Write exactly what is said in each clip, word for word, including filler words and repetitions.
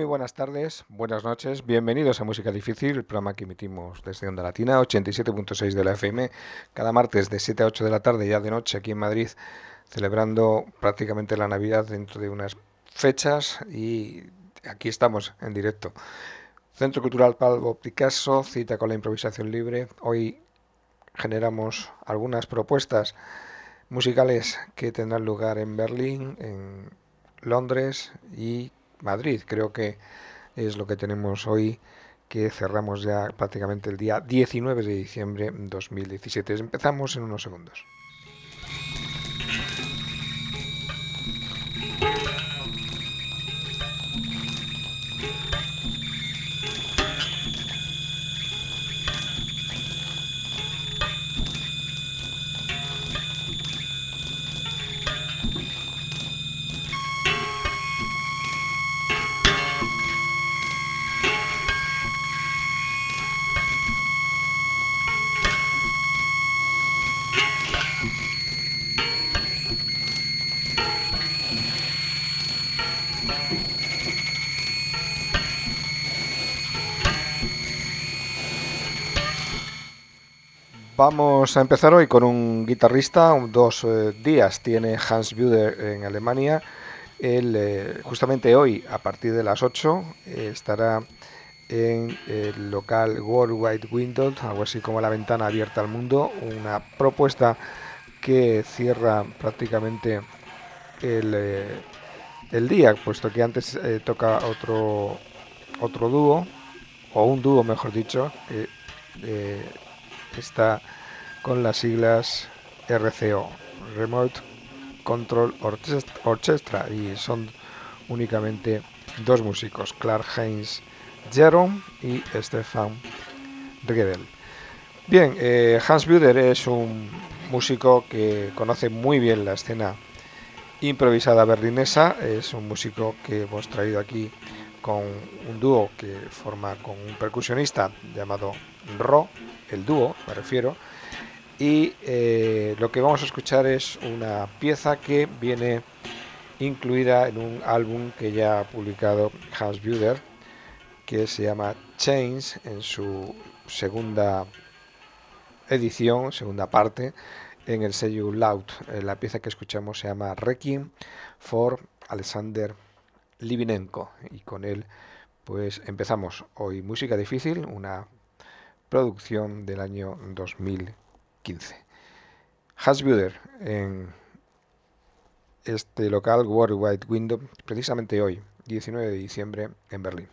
buenas tardes, buenas noches, bienvenidos a Música Difícil, el programa que emitimos desde Onda Latina, ochenta y siete punto seis de la F M, cada martes de siete a ocho de la tarde, ya de noche aquí en Madrid, celebrando prácticamente la Navidad dentro de unas fechas y aquí estamos en directo. Centro Cultural Pablo Picasso, cita con la improvisación libre. Hoy generamos algunas propuestas musicales que tendrán lugar en Berlín, en Londres y Madrid. Creo que es lo que tenemos hoy, que cerramos ya prácticamente el día diecinueve de diciembre de dos mil diecisiete. Empezamos en unos segundos. Vamos a empezar hoy con un guitarrista, dos eh, días tiene Hans Buder en Alemania. Él eh, justamente hoy, a partir de las ocho, eh, estará en el local World Wide Window, algo así como la ventana abierta al mundo, una propuesta que cierra prácticamente el, eh, el día, puesto que antes eh, toca otro, otro dúo, o un dúo mejor dicho, que eh, está con las siglas R C O, Remote Control Orchestra, y son únicamente dos músicos, Clark-Heinz Jerome y Stefan Riedel. Bien, eh, Hans Buder es un músico que conoce muy bien la escena improvisada berlinesa, es un músico que hemos traído aquí con un dúo que forma con un percusionista llamado Ro, el dúo me refiero, y eh, lo que vamos a escuchar es una pieza que viene incluida en un álbum que ya ha publicado Hans Buder, que se llama Chains, en su segunda edición, segunda parte, en el sello Loud. La pieza que escuchamos se llama Requiem for Alexander Livinenko, y con él pues empezamos hoy Música Difícil, una producción del año dos mil quince. Hans Buder en este local World Wide Window, precisamente hoy, diecinueve de diciembre, en Berlín.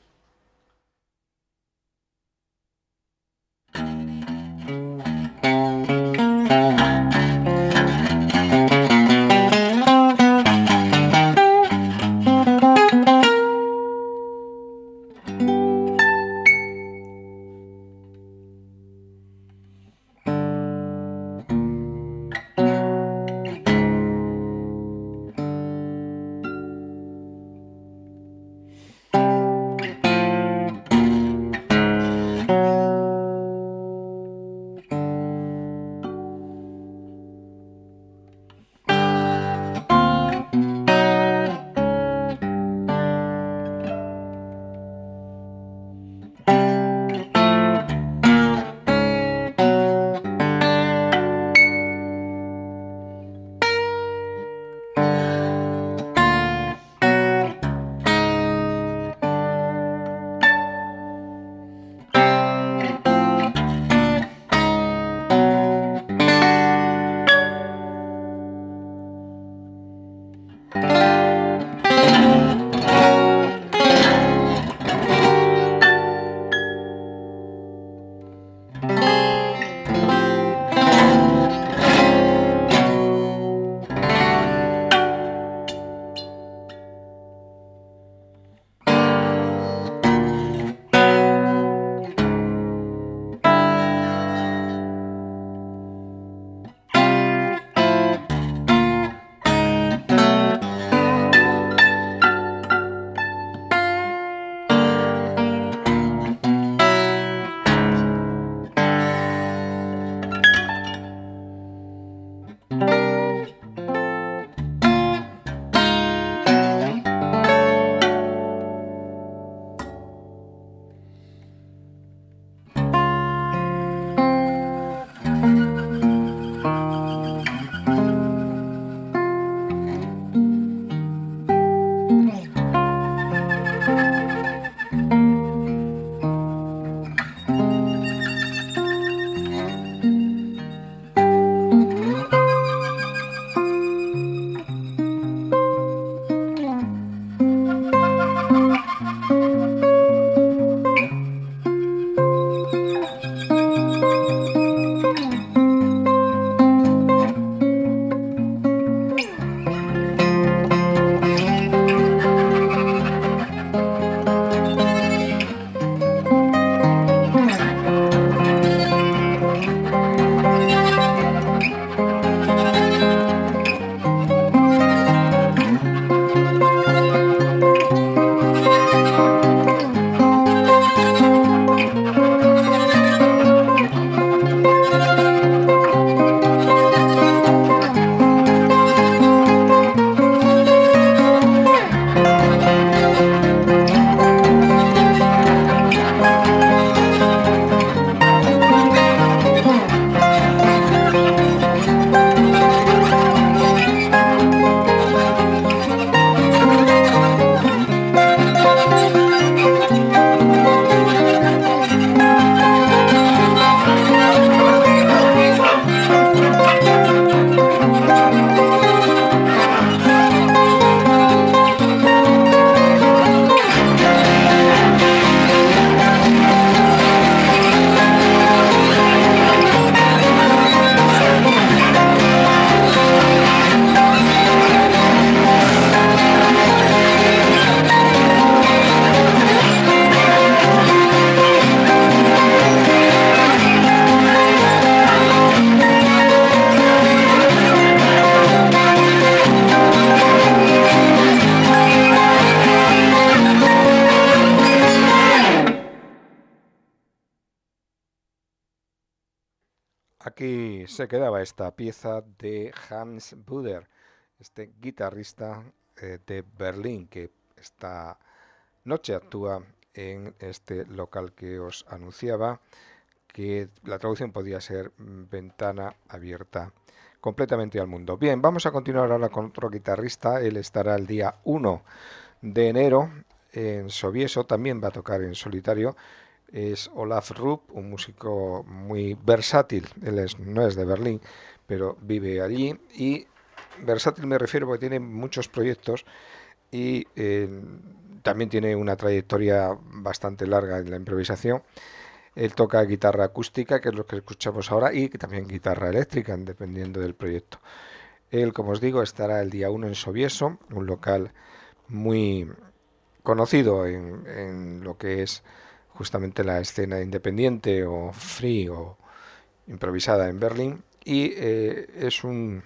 aquí se quedaba esta pieza de Hans Buder, este guitarrista eh, de Berlín que esta noche actúa en este local que os anunciaba, que la traducción podía ser ventana abierta completamente al mundo. Bien, vamos a continuar ahora con otro guitarrista. Él estará el día uno de enero en Sovieso, también va a tocar en solitario. Es Olaf Rupp, un músico muy versátil. Él es, no es de Berlín, pero vive allí. Y versátil me refiero porque tiene muchos proyectos y eh, también tiene una trayectoria bastante larga en la improvisación. Él toca guitarra acústica, que es lo que escuchamos ahora, y también guitarra eléctrica, dependiendo del proyecto. Él, como os digo, estará el día uno en Sovieso, un local muy conocido en, en lo que es justamente la escena independiente o free o improvisada en Berlín. Y eh, es un,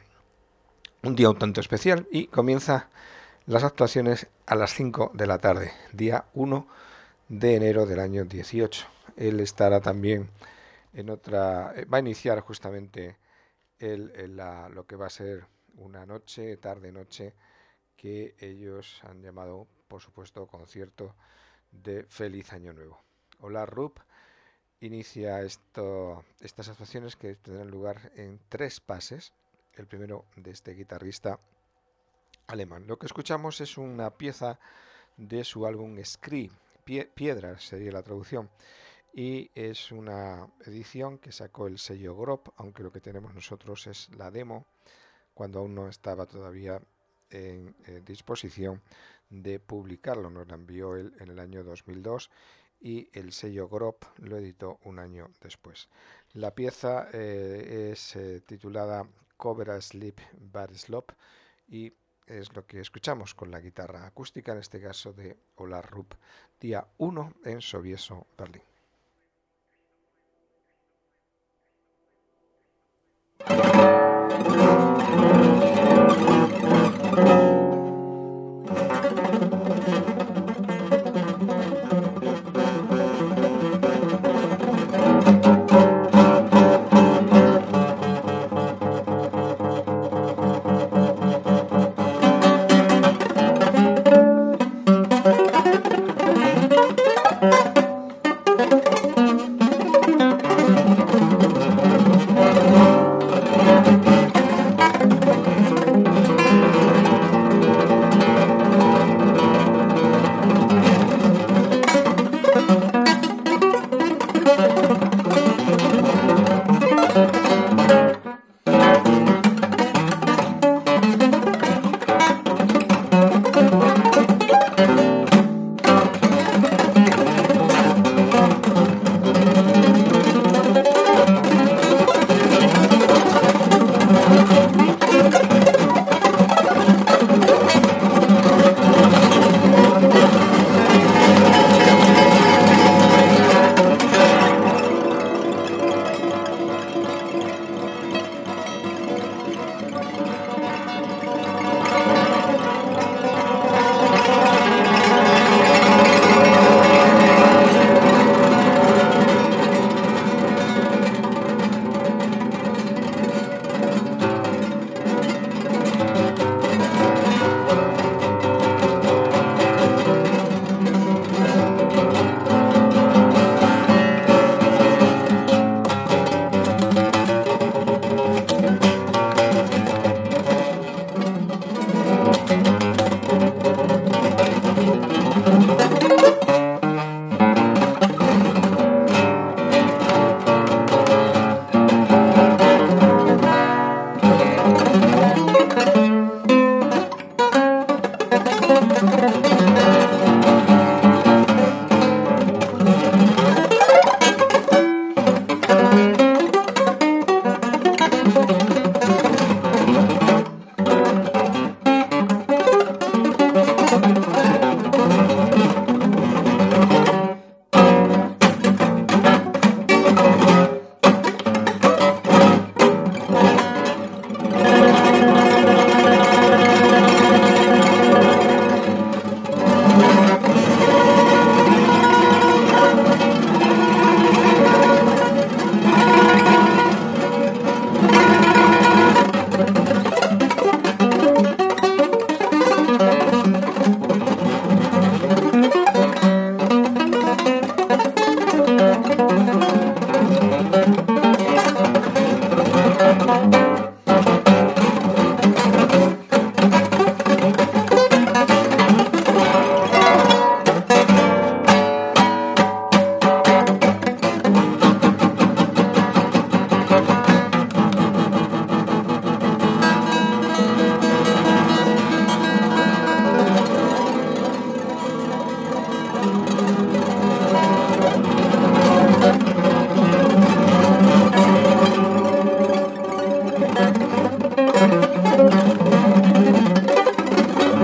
un día un tanto especial y comienza las actuaciones a las cinco de la tarde, día uno de enero del año dieciocho. Él estará también en otra, va a iniciar justamente el, el, la, lo que va a ser una noche, tarde-noche, que ellos han llamado, por supuesto, concierto de Feliz Año Nuevo. Olaf Rupp inicia esto, estas actuaciones que tendrán lugar en tres pases. El primero de este guitarrista alemán. Lo que escuchamos es una pieza de su álbum Scree, Pie, Piedras sería la traducción, y es una edición que sacó el sello Grob, aunque lo que tenemos nosotros es la demo, cuando aún no estaba todavía en eh, disposición de publicarlo. Nos la envió él en el año dos mil dos y el sello Grob lo editó un año después. La pieza eh, es eh, titulada Cobra Sleep Bad Slop y es lo que escuchamos con la guitarra acústica, en este caso de Olaf Rupp, día uno en Sovieso, Berlín.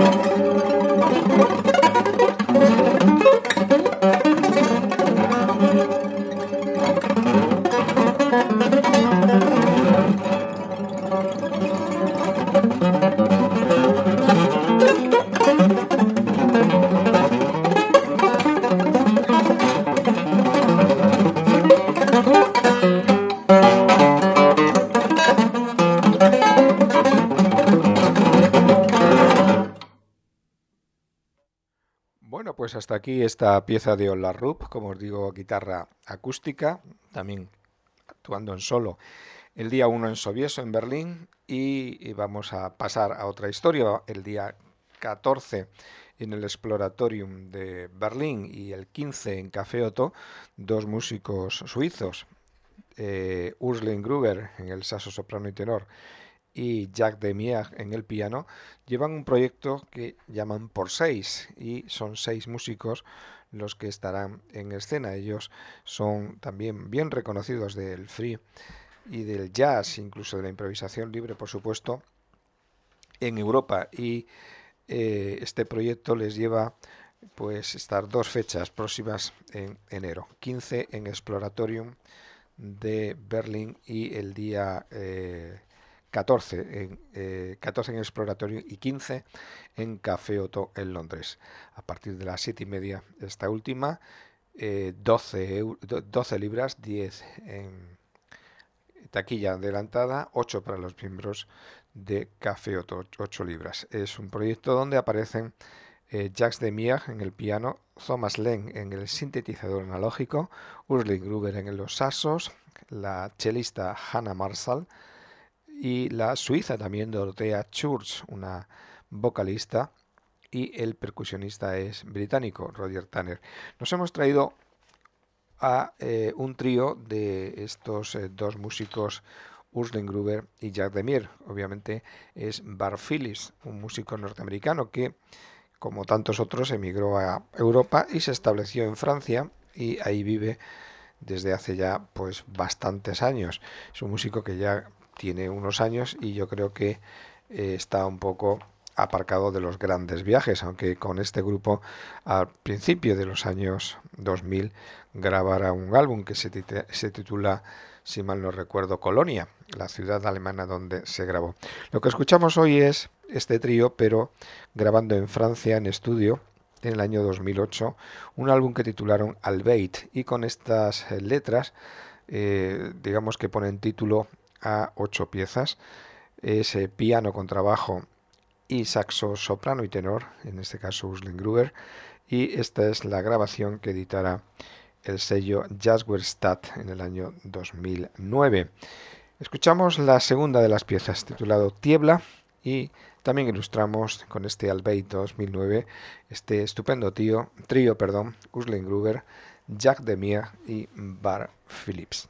Bueno, pues hasta aquí esta pieza de Ola Rup, como os digo, guitarra acústica, también actuando en solo el día uno en Sobieso, en Berlín, y, y vamos a pasar a otra historia, el día catorce en el Exploratorium de Berlín y el quince en Café Otto, dos músicos suizos, eh, Urslen Gruber en el saxo soprano y tenor y Jacques Demier en el piano, llevan un proyecto que llaman Por Seis y son seis músicos los que estarán en escena. Ellos son también bien reconocidos del free y del jazz, incluso de la improvisación libre, por supuesto, en Europa, y eh, este proyecto les lleva pues estar dos fechas próximas en enero, quince en Exploratorium de Berlín y el día eh, catorce, en, eh, catorce en Exploratorio y quince en Café Otto en Londres. A partir de las siete y media esta última, eh, doce, doce libras, diez en taquilla adelantada, ocho para los miembros de Café Otto, ocho libras. Es un proyecto donde aparecen eh, Jacques Demier en el piano, Thomas Leng en el sintetizador analógico, Ursula Gruber en los saxos, la chelista Hannah Marshall y la suiza también Dorothea Schurz, una vocalista, y el percusionista es británico, Roger Tanner. Nos hemos traído a eh, un trío de estos eh, dos músicos, Ursula Gruber y Jacques Demier. Obviamente es Bart Phillips, un músico norteamericano que, como tantos otros, emigró a Europa y se estableció en Francia y ahí vive desde hace ya pues bastantes años. Es un músico que ya tiene unos años y yo creo que eh, está un poco aparcado de los grandes viajes, aunque con este grupo al principio de los años dos mil grabara un álbum que se, tit- se titula, si mal no recuerdo, Colonia, la ciudad alemana donde se grabó. Lo que escuchamos hoy es este trío, pero grabando en Francia en estudio en el año dos mil ocho, un álbum que titularon Albeit, y con estas eh, letras, eh, digamos que ponen título a ocho piezas. Es eh, piano, contrabajo y saxo soprano y tenor, en este caso Ursula Gruber, y esta es la grabación que editará el sello Jazzwerkstatt en el año dos mil nueve. Escuchamos la segunda de las piezas, titulado Tiebla, y también ilustramos con este Albeit dos mil nueve este estupendo tío, trío, perdón, Ursula Gruber, Jacques Demier y Bart Phillips.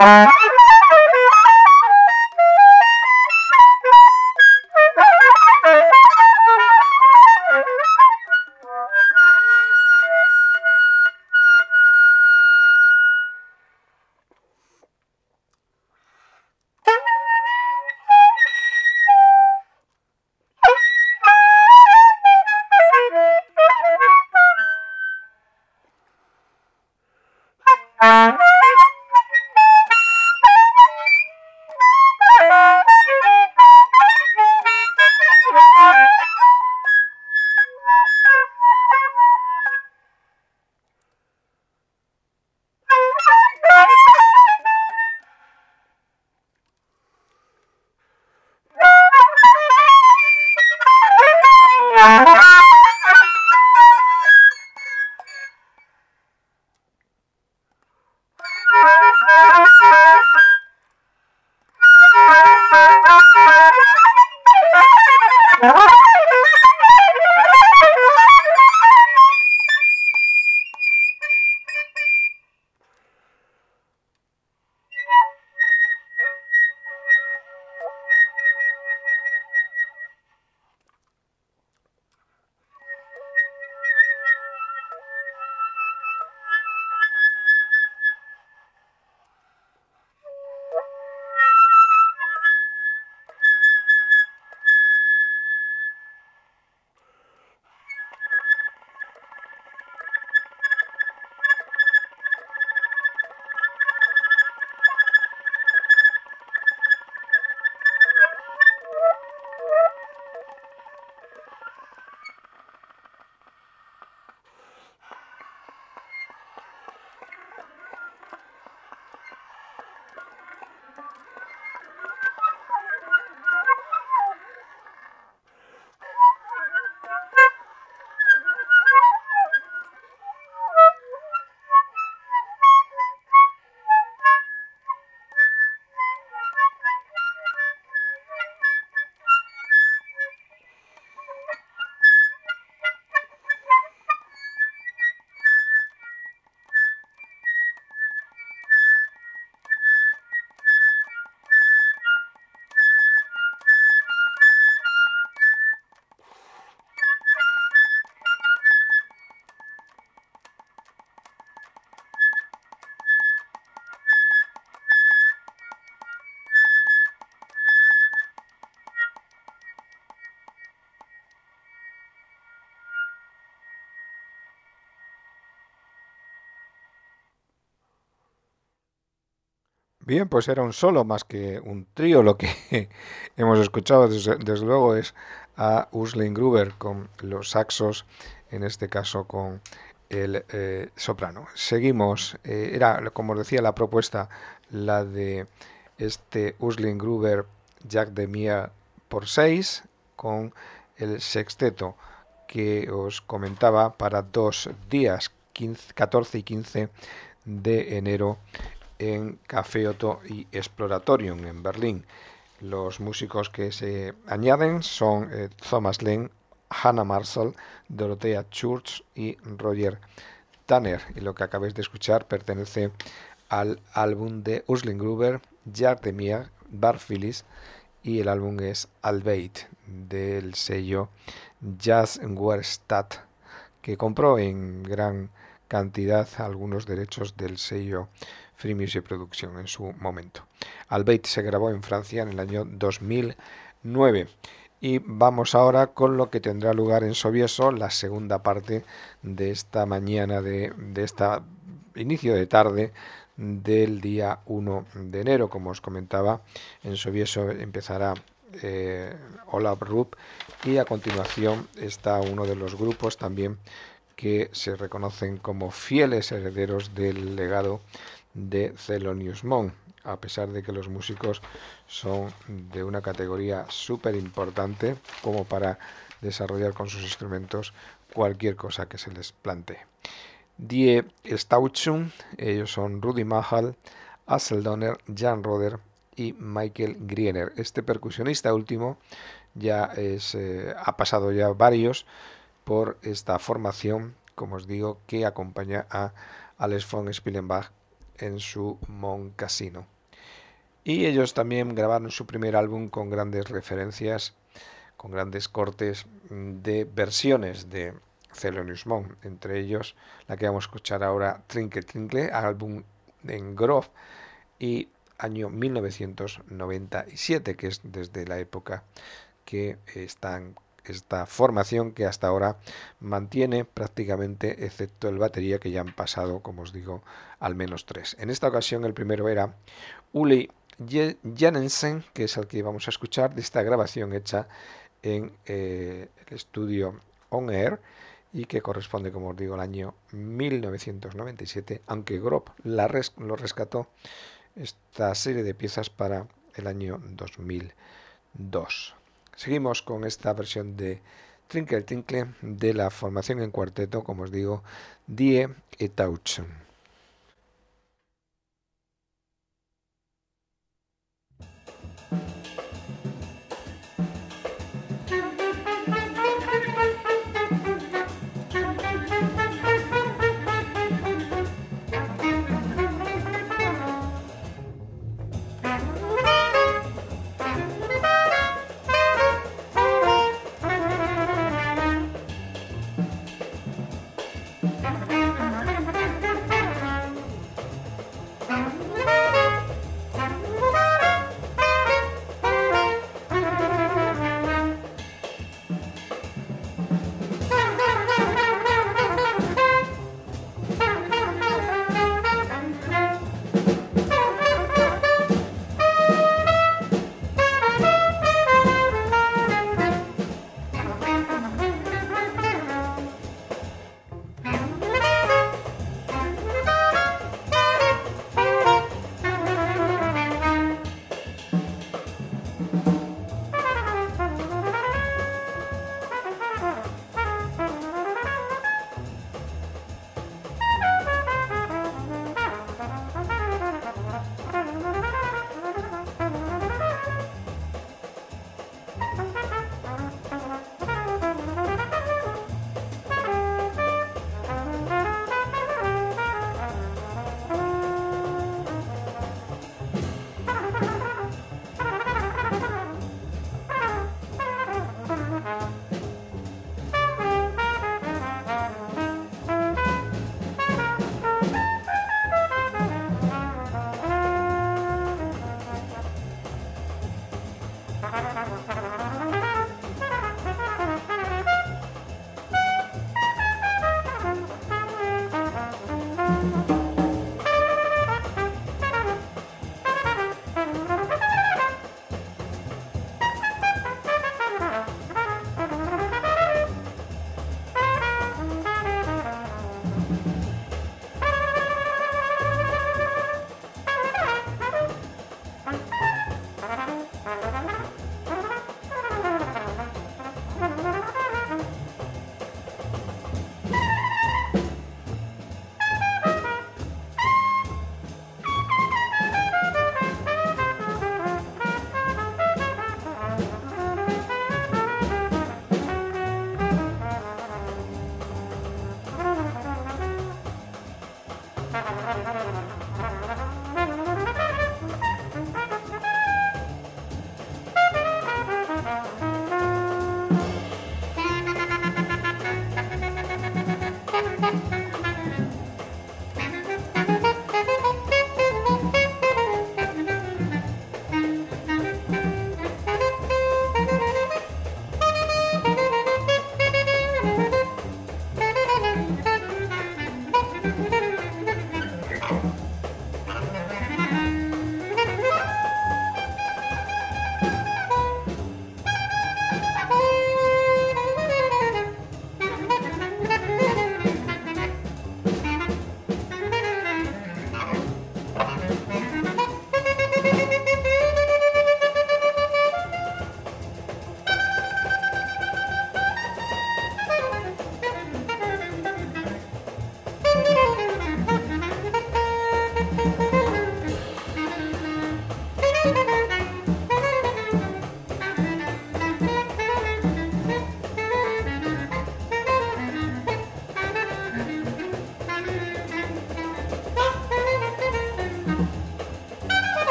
Bien, pues era un solo más que un trío. Lo que hemos escuchado desde, desde luego es a Uslin Gruber con los saxos, en este caso con el eh, soprano. Seguimos, eh, era como os decía la propuesta, la de este Uslin Gruber Jack Demier por seis con el sexteto que os comentaba para dos días, quince, catorce y quince de enero en Café Otto y Exploratorium en Berlín. Los músicos que se añaden son eh, Thomas Lenz, Hannah Marshall, Dorothea Church y Roger Tanner. Y lo que acabáis de escuchar pertenece al álbum de Uslin Gruber, Jack Demier, Bart Phillips, y el álbum es Albeit, del sello Jazzwerkstatt, que compró en gran cantidad algunos derechos del sello Free Music Production en su momento. Albeit se grabó en Francia en el año dos mil nueve. Y vamos ahora con lo que tendrá lugar en Sovieso, la segunda parte de esta mañana, de, de este inicio de tarde del día uno de enero. Como os comentaba, en Sovieso empezará eh, Olaf Rupp, y a continuación está uno de los grupos también que se reconocen como fieles herederos del legado de Thelonious Monk, a pesar de que los músicos son de una categoría súper importante como para desarrollar con sus instrumentos cualquier cosa que se les plantee. Die Stauchung, ellos son Rudy Mahal, Axel Donner, Jan Roder y Michael Griener. Este percusionista último ya es, eh, ha pasado ya varios por esta formación, como os digo, que acompaña a Alex von Spielenbach en su Mon Casino. Y ellos también grabaron su primer álbum con grandes referencias, con grandes cortes de versiones de Thelonious Monk, entre ellos la que vamos a escuchar ahora, Twinkle Twinkle, álbum en Grove, y año mil novecientos noventa y siete, que es desde la época que están esta formación, que hasta ahora mantiene prácticamente, excepto el batería, que ya han pasado, como os digo, al menos tres. En esta ocasión el primero era Uli Janensen, que es el que vamos a escuchar, de esta grabación hecha en eh, el estudio On Air, y que corresponde, como os digo, al año mil novecientos noventa y siete, aunque Grob la res lo rescató esta serie de piezas para el año dos mil dos. Seguimos con esta versión de Twinkle Twinkle de la formación en cuarteto, como os digo, Die Etauchen.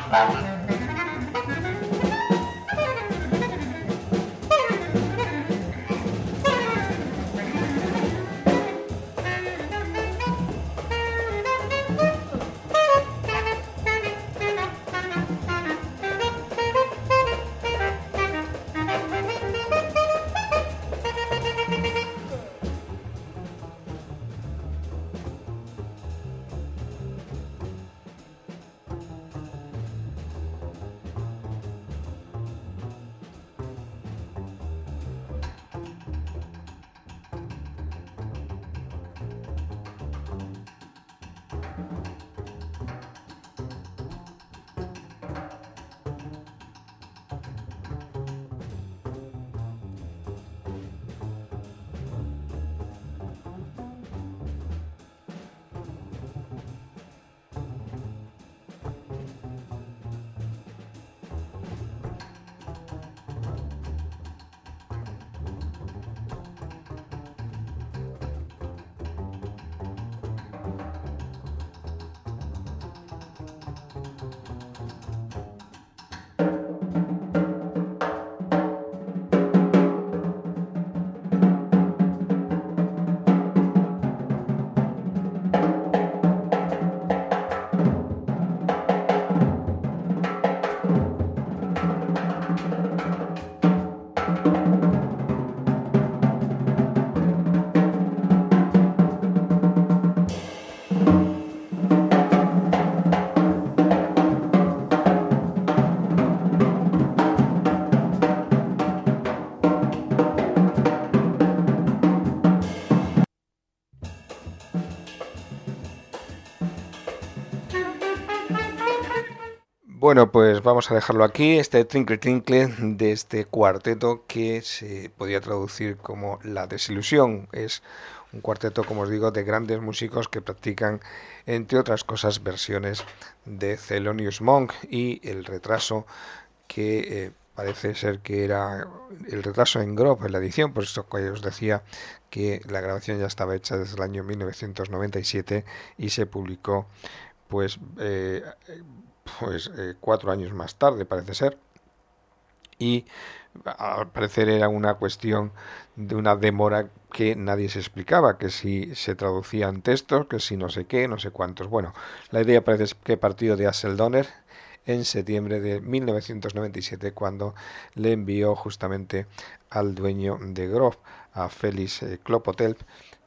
Bueno, pues vamos a dejarlo aquí, este Twinkle Twinkle de este cuarteto que se podía traducir como La Desilusión. Es un cuarteto, como os digo, de grandes músicos que practican, entre otras cosas, versiones de Thelonious Monk, y el retraso que eh, parece ser que era el retraso en Grove, en la edición, por eso que os decía que la grabación ya estaba hecha desde el año mil novecientos noventa y siete y se publicó pues eh, pues eh, cuatro años más tarde, parece ser, y al parecer era una cuestión de una demora que nadie se explicaba, que si se traducían textos, que si no sé qué, no sé cuántos. Bueno, la idea parece que partió de Axel Donner en septiembre de mil novecientos noventa y siete, cuando le envió justamente al dueño de Grove, a Félix eh, Clopotelp,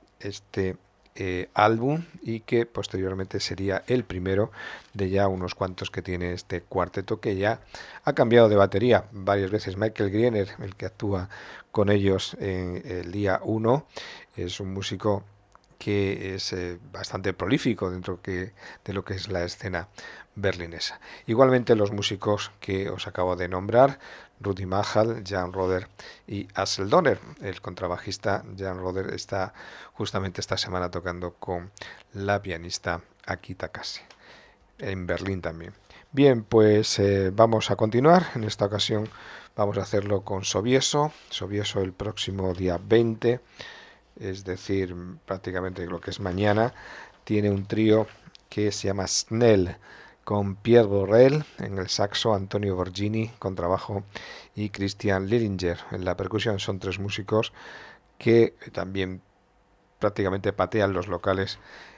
este eh, álbum, y que posteriormente sería el primero de ya unos cuantos que tiene este cuarteto, que ya ha cambiado de batería varias veces. Michael Griener, el que actúa con ellos en el día uno, es un músico que es eh, bastante prolífico dentro que, de lo que es la escena berlinesa. Igualmente los músicos que os acabo de nombrar, Rudy Mahal, Jan Roder y Axel Donner. El contrabajista Jan Roder está justamente esta semana tocando con la pianista Aki Takase, en Berlín también. Bien, pues eh, vamos a continuar. En esta ocasión vamos a hacerlo con Sobieso. Sobieso el próximo día veinte, es decir, prácticamente lo que es mañana, tiene un trío que se llama Snell, con Pierre Borrell en el saxo, Antonio Borgini con trabajo y Christian Lillinger en la percusión. Son tres músicos que también prácticamente patean los locales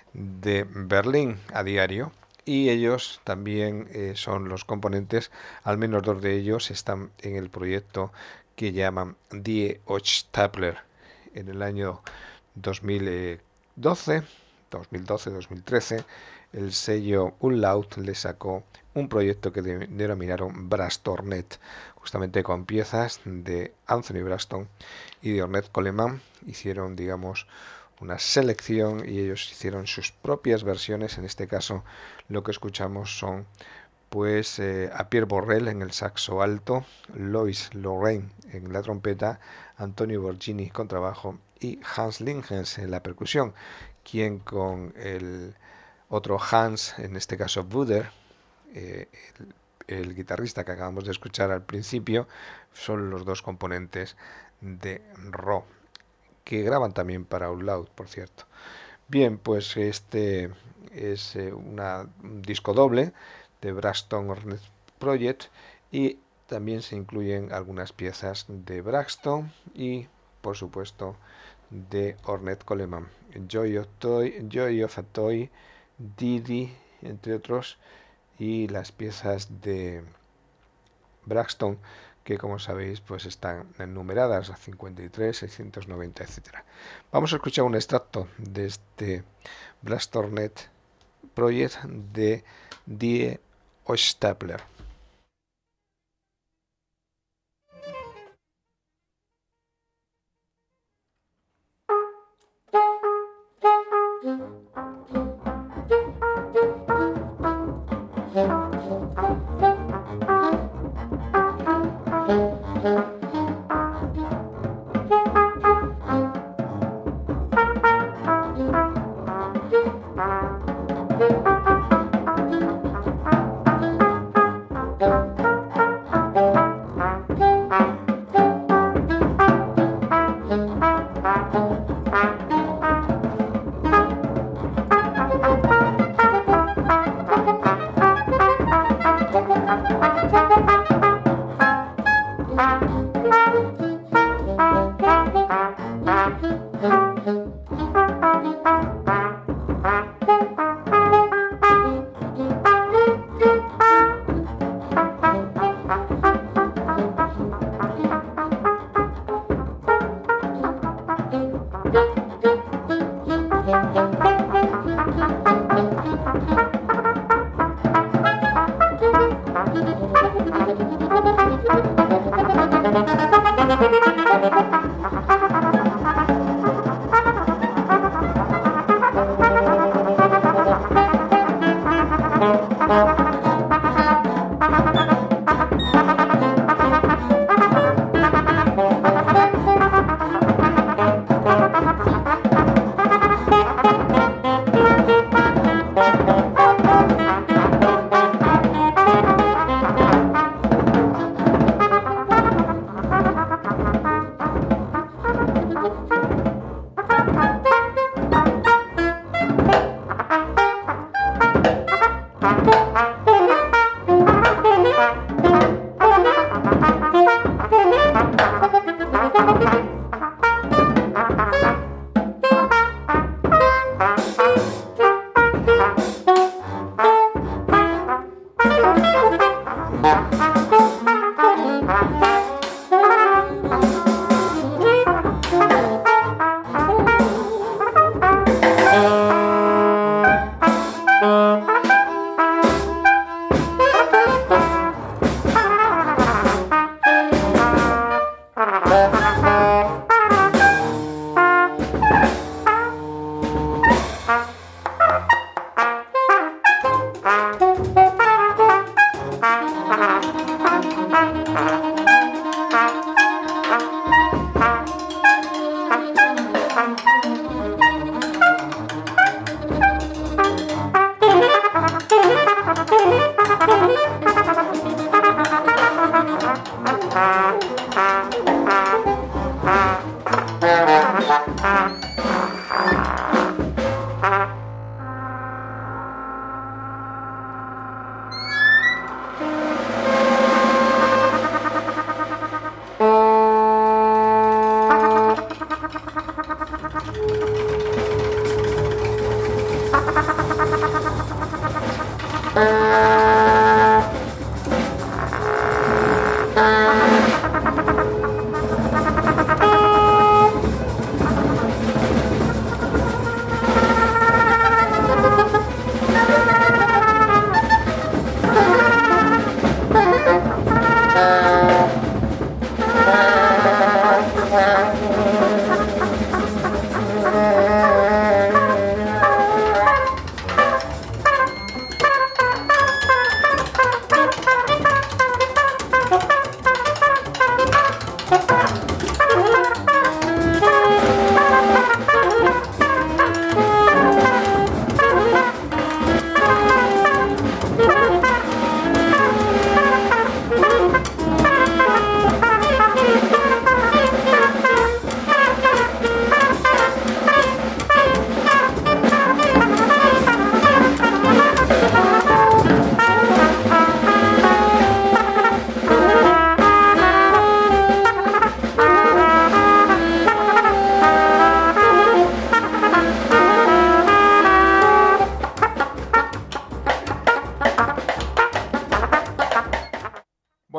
de Berlín a diario, y ellos también eh, son los componentes, al menos dos de ellos están en el proyecto que llaman Die Hochstapler. En el año dos mil doce, dos mil doce dos mil trece, el sello Unlaut le sacó un proyecto que de, denominaron Brastornet, justamente con piezas de Anthony Braston y de Ornette Coleman. Hicieron, digamos, una selección y ellos hicieron sus propias versiones. En este caso lo que escuchamos son pues eh, a Pierre Borrell en el saxo alto, Lois Lorraine en la trompeta, Antonio Borgini con trabajo y Hans Lingens en la percusión, quien con el otro Hans, en este caso Buder, eh, el, el guitarrista que acabamos de escuchar al principio, son los dos componentes de Ro, que graban también para Unlaut, por cierto. Bien, pues este es eh, una, un disco doble de Braston, Project, y también se incluyen algunas piezas de Braxton y, por supuesto, de Ornette Coleman, Joy of, Toy, Joy of a Toy, Didi, entre otros, y las piezas de Braxton, que como sabéis pues están numeradas a cincuenta y tres, seiscientos noventa, etcétera. Vamos a escuchar un extracto de este Braxton Ornette Project de Die Ostapler.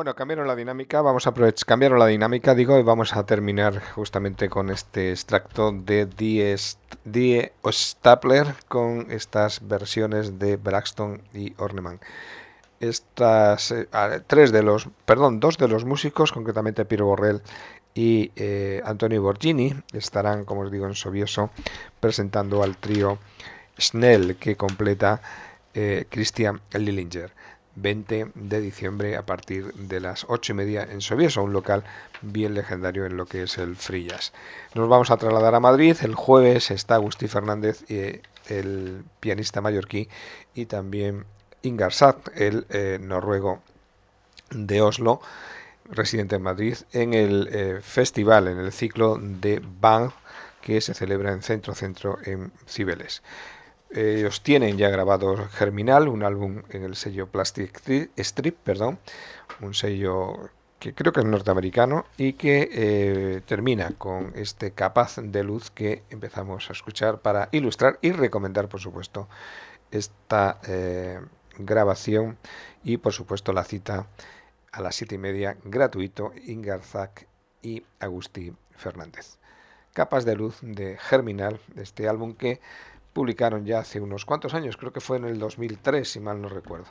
Bueno, cambiaron la dinámica, vamos a aprovechar, cambiaron la dinámica, digo, y vamos a terminar justamente con este extracto de Die, Die Stapler con estas versiones de Braxton y Orneman. Estas eh, tres de los, perdón, dos de los músicos, concretamente Piero Borrell y eh, Antonio Borgini, estarán, como os digo, en Sobieso presentando al trío Schnell que completa eh, Christian Lillinger. veinte de diciembre a partir de las ocho y media en Sobieso, un local bien legendario en lo que es el free jazz. Nos vamos a trasladar a Madrid. El jueves está Agustí Fernández, eh, el pianista mallorquí, y también Ingar Satt, el eh, noruego de Oslo, residente en Madrid, en el eh, festival, en el ciclo de Bang que se celebra en Centro Centro en Cibeles. Ellos tienen ya grabado Germinal, un álbum en el sello Plastic Strip, perdón, un sello que creo que es norteamericano y que eh, termina con este Capaz de Luz que empezamos a escuchar para ilustrar y recomendar, por supuesto, esta eh, grabación y, por supuesto, la cita a las siete y media, gratuito, Ingar Satt y Agustí Fernández. Capas de Luz de Germinal, este álbum que publicaron ya hace unos cuantos años, creo que fue en el dos mil tres, si mal no recuerdo.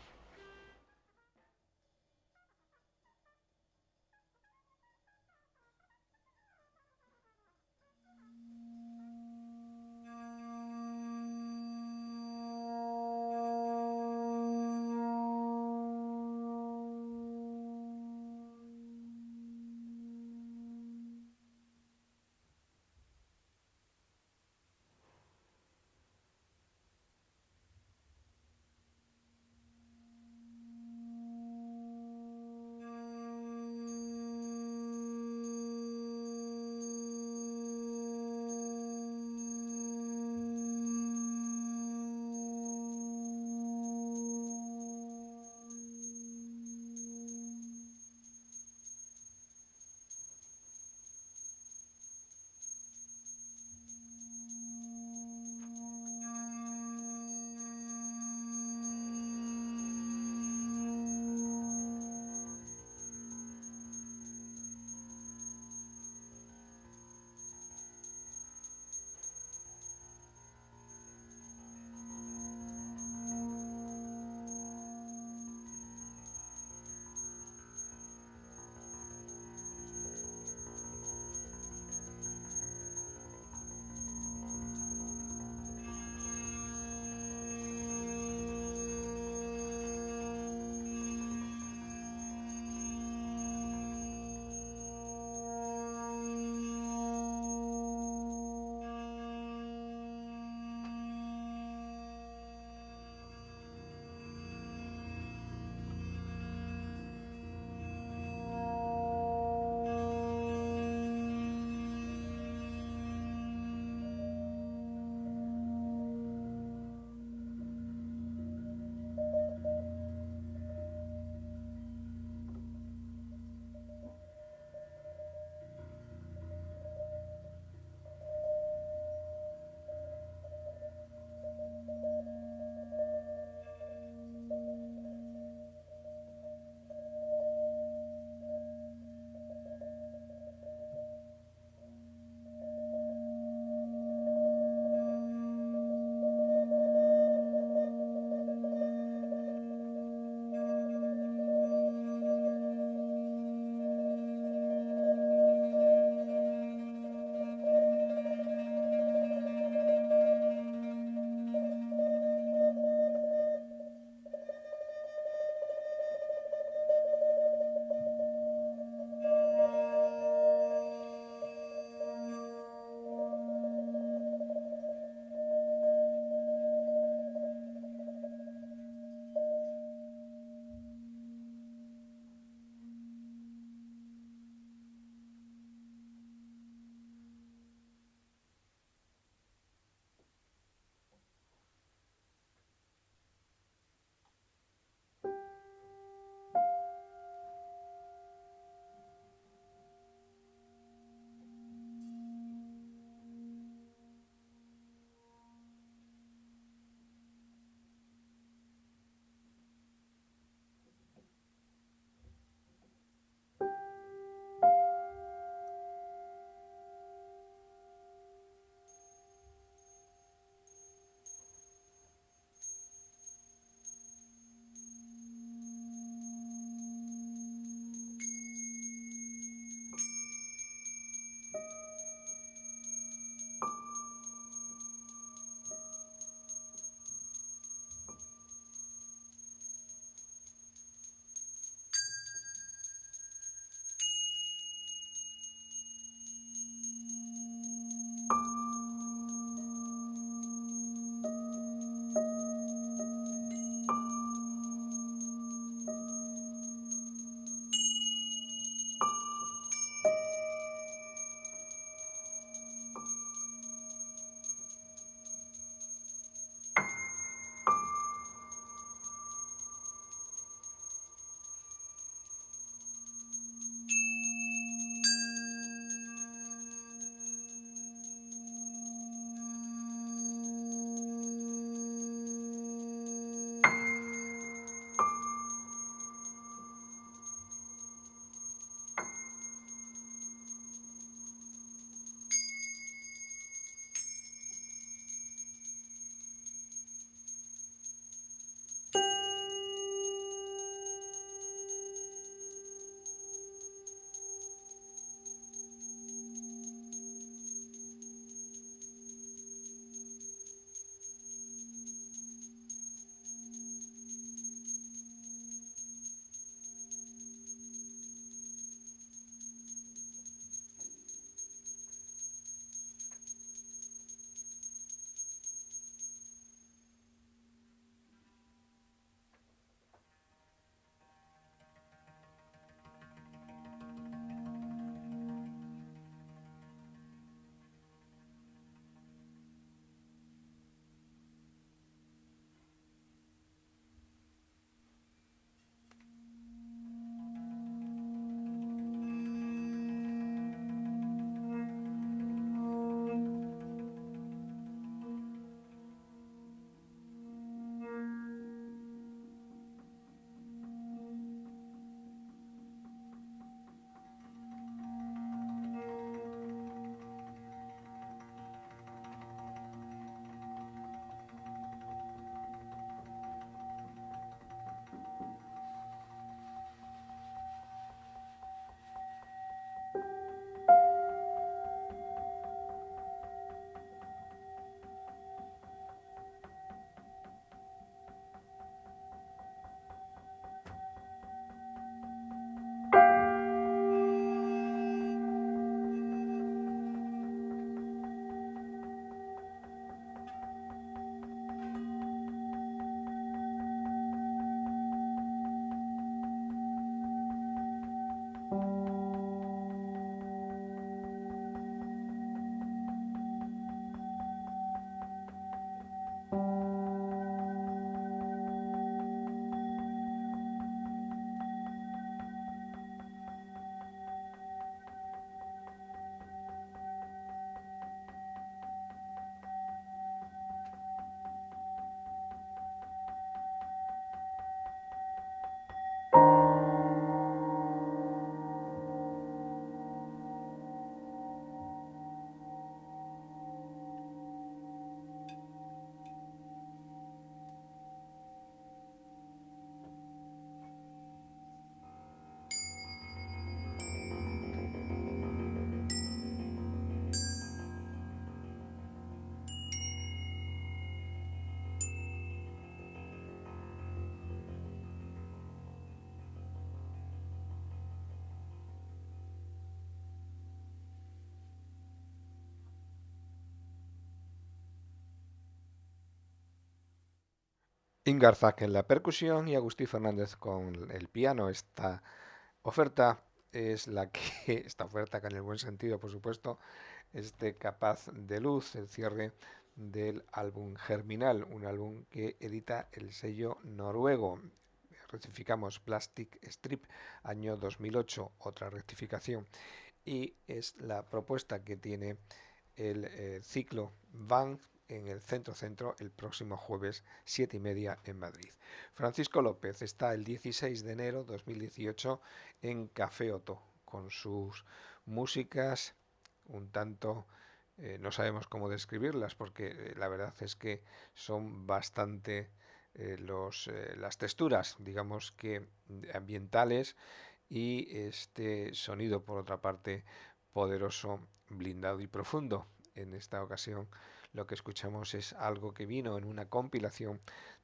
Ingarzak en la percusión y Agustí Fernández con el piano. Esta oferta es la que, esta oferta que en el buen sentido, por supuesto, es de Capaz de Luz, el cierre del álbum Germinal, un álbum que edita el sello noruego. Rectificamos Plastic Strip, año dos mil ocho, otra rectificación. Y es la propuesta que tiene el eh, ciclo Van en el Centro Centro el próximo jueves siete y media en Madrid. Francisco López está el dieciséis de enero dos mil dieciocho en Café Otto con sus músicas un tanto eh, no sabemos cómo describirlas porque eh, la verdad es que son bastante eh, los, eh, las texturas, digamos que ambientales, y este sonido por otra parte poderoso, blindado y profundo. En esta ocasión lo que escuchamos es algo que vino en una compilación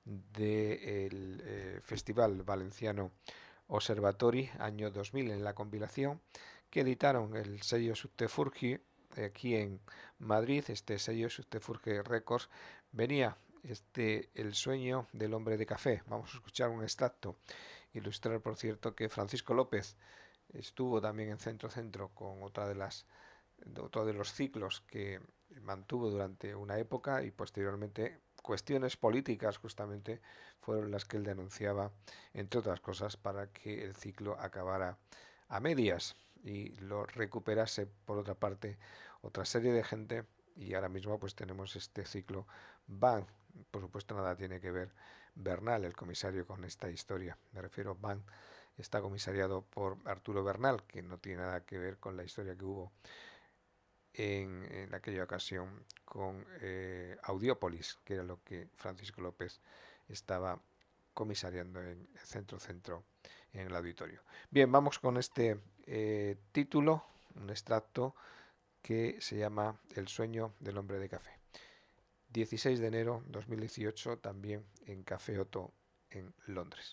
del eh, Festival Valenciano Observatori, año dos mil, en la compilación que editaron el sello Subterfuge aquí en Madrid. Este sello Subterfuge Records venía este El sueño del hombre de café. Vamos a escuchar un extracto. Ilustrar, por cierto, que Francisco López estuvo también en Centro Centro con otra de las otro de los ciclos que mantuvo durante una época, y posteriormente cuestiones políticas justamente fueron las que él denunciaba, entre otras cosas, para que el ciclo acabara a medias y lo recuperase por otra parte otra serie de gente. Y ahora mismo pues tenemos este ciclo Van. Por supuesto nada tiene que ver Bernal, el comisario, con esta historia. Me refiero, Van está comisariado por Arturo Bernal, que no tiene nada que ver con la historia que hubo en, en aquella ocasión con eh, Audiópolis, que era lo que Francisco López estaba comisariando en el Centro Centro, en el auditorio. Bien, vamos con este eh, título, un extracto que se llama El sueño del hombre de café. dieciséis de enero dos mil dieciocho, también en Café Otto en Londres.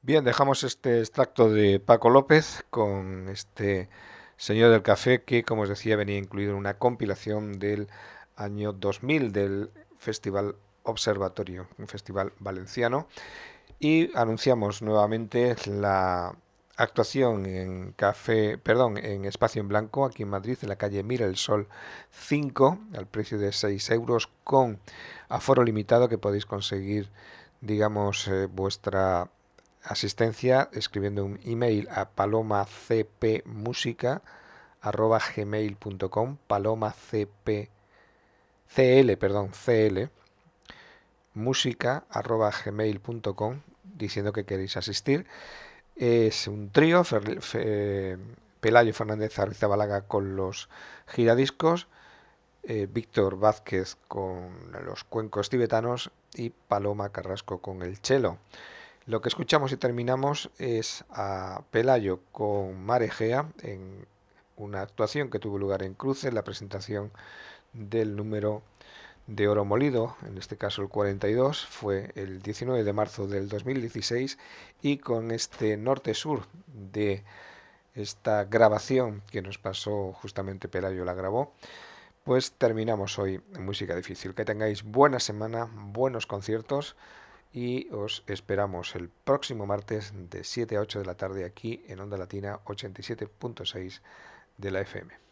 Bien, dejamos este extracto de Paco López con este señor del café que, como os decía, venía incluido en una compilación del año dos mil del Festival Observatorio, un festival valenciano. Y anunciamos nuevamente la actuación en Café, perdón, en Espacio en Blanco, aquí en Madrid, en la calle Mira el Sol cinco, al precio de seis euros, con aforo limitado, que podéis conseguir, digamos, eh, vuestra asistencia escribiendo un email a palomacpmusica arroba gmail punto com, palomacp, cl, perdón, cl, música arroba gmail punto com, diciendo que queréis asistir. Es un trío, Fer, Fe, Pelayo Fernández Arrizabalaga con los giradiscos, eh, Víctor Vázquez con los cuencos tibetanos y Paloma Carrasco con el cello. Lo que escuchamos y terminamos es a Pelayo con Marejea en una actuación que tuvo lugar en Cruces, la presentación del número de Oro Molido, en este caso el cuarenta y dos, fue el diecinueve de marzo del dos mil dieciséis, y con este norte-sur de esta grabación que nos pasó, justamente Pelayo la grabó, pues terminamos hoy en Música Difícil. Que tengáis buena semana, buenos conciertos, y os esperamos el próximo martes de siete a ocho de la tarde aquí en Onda Latina ochenta y siete punto seis de la F M.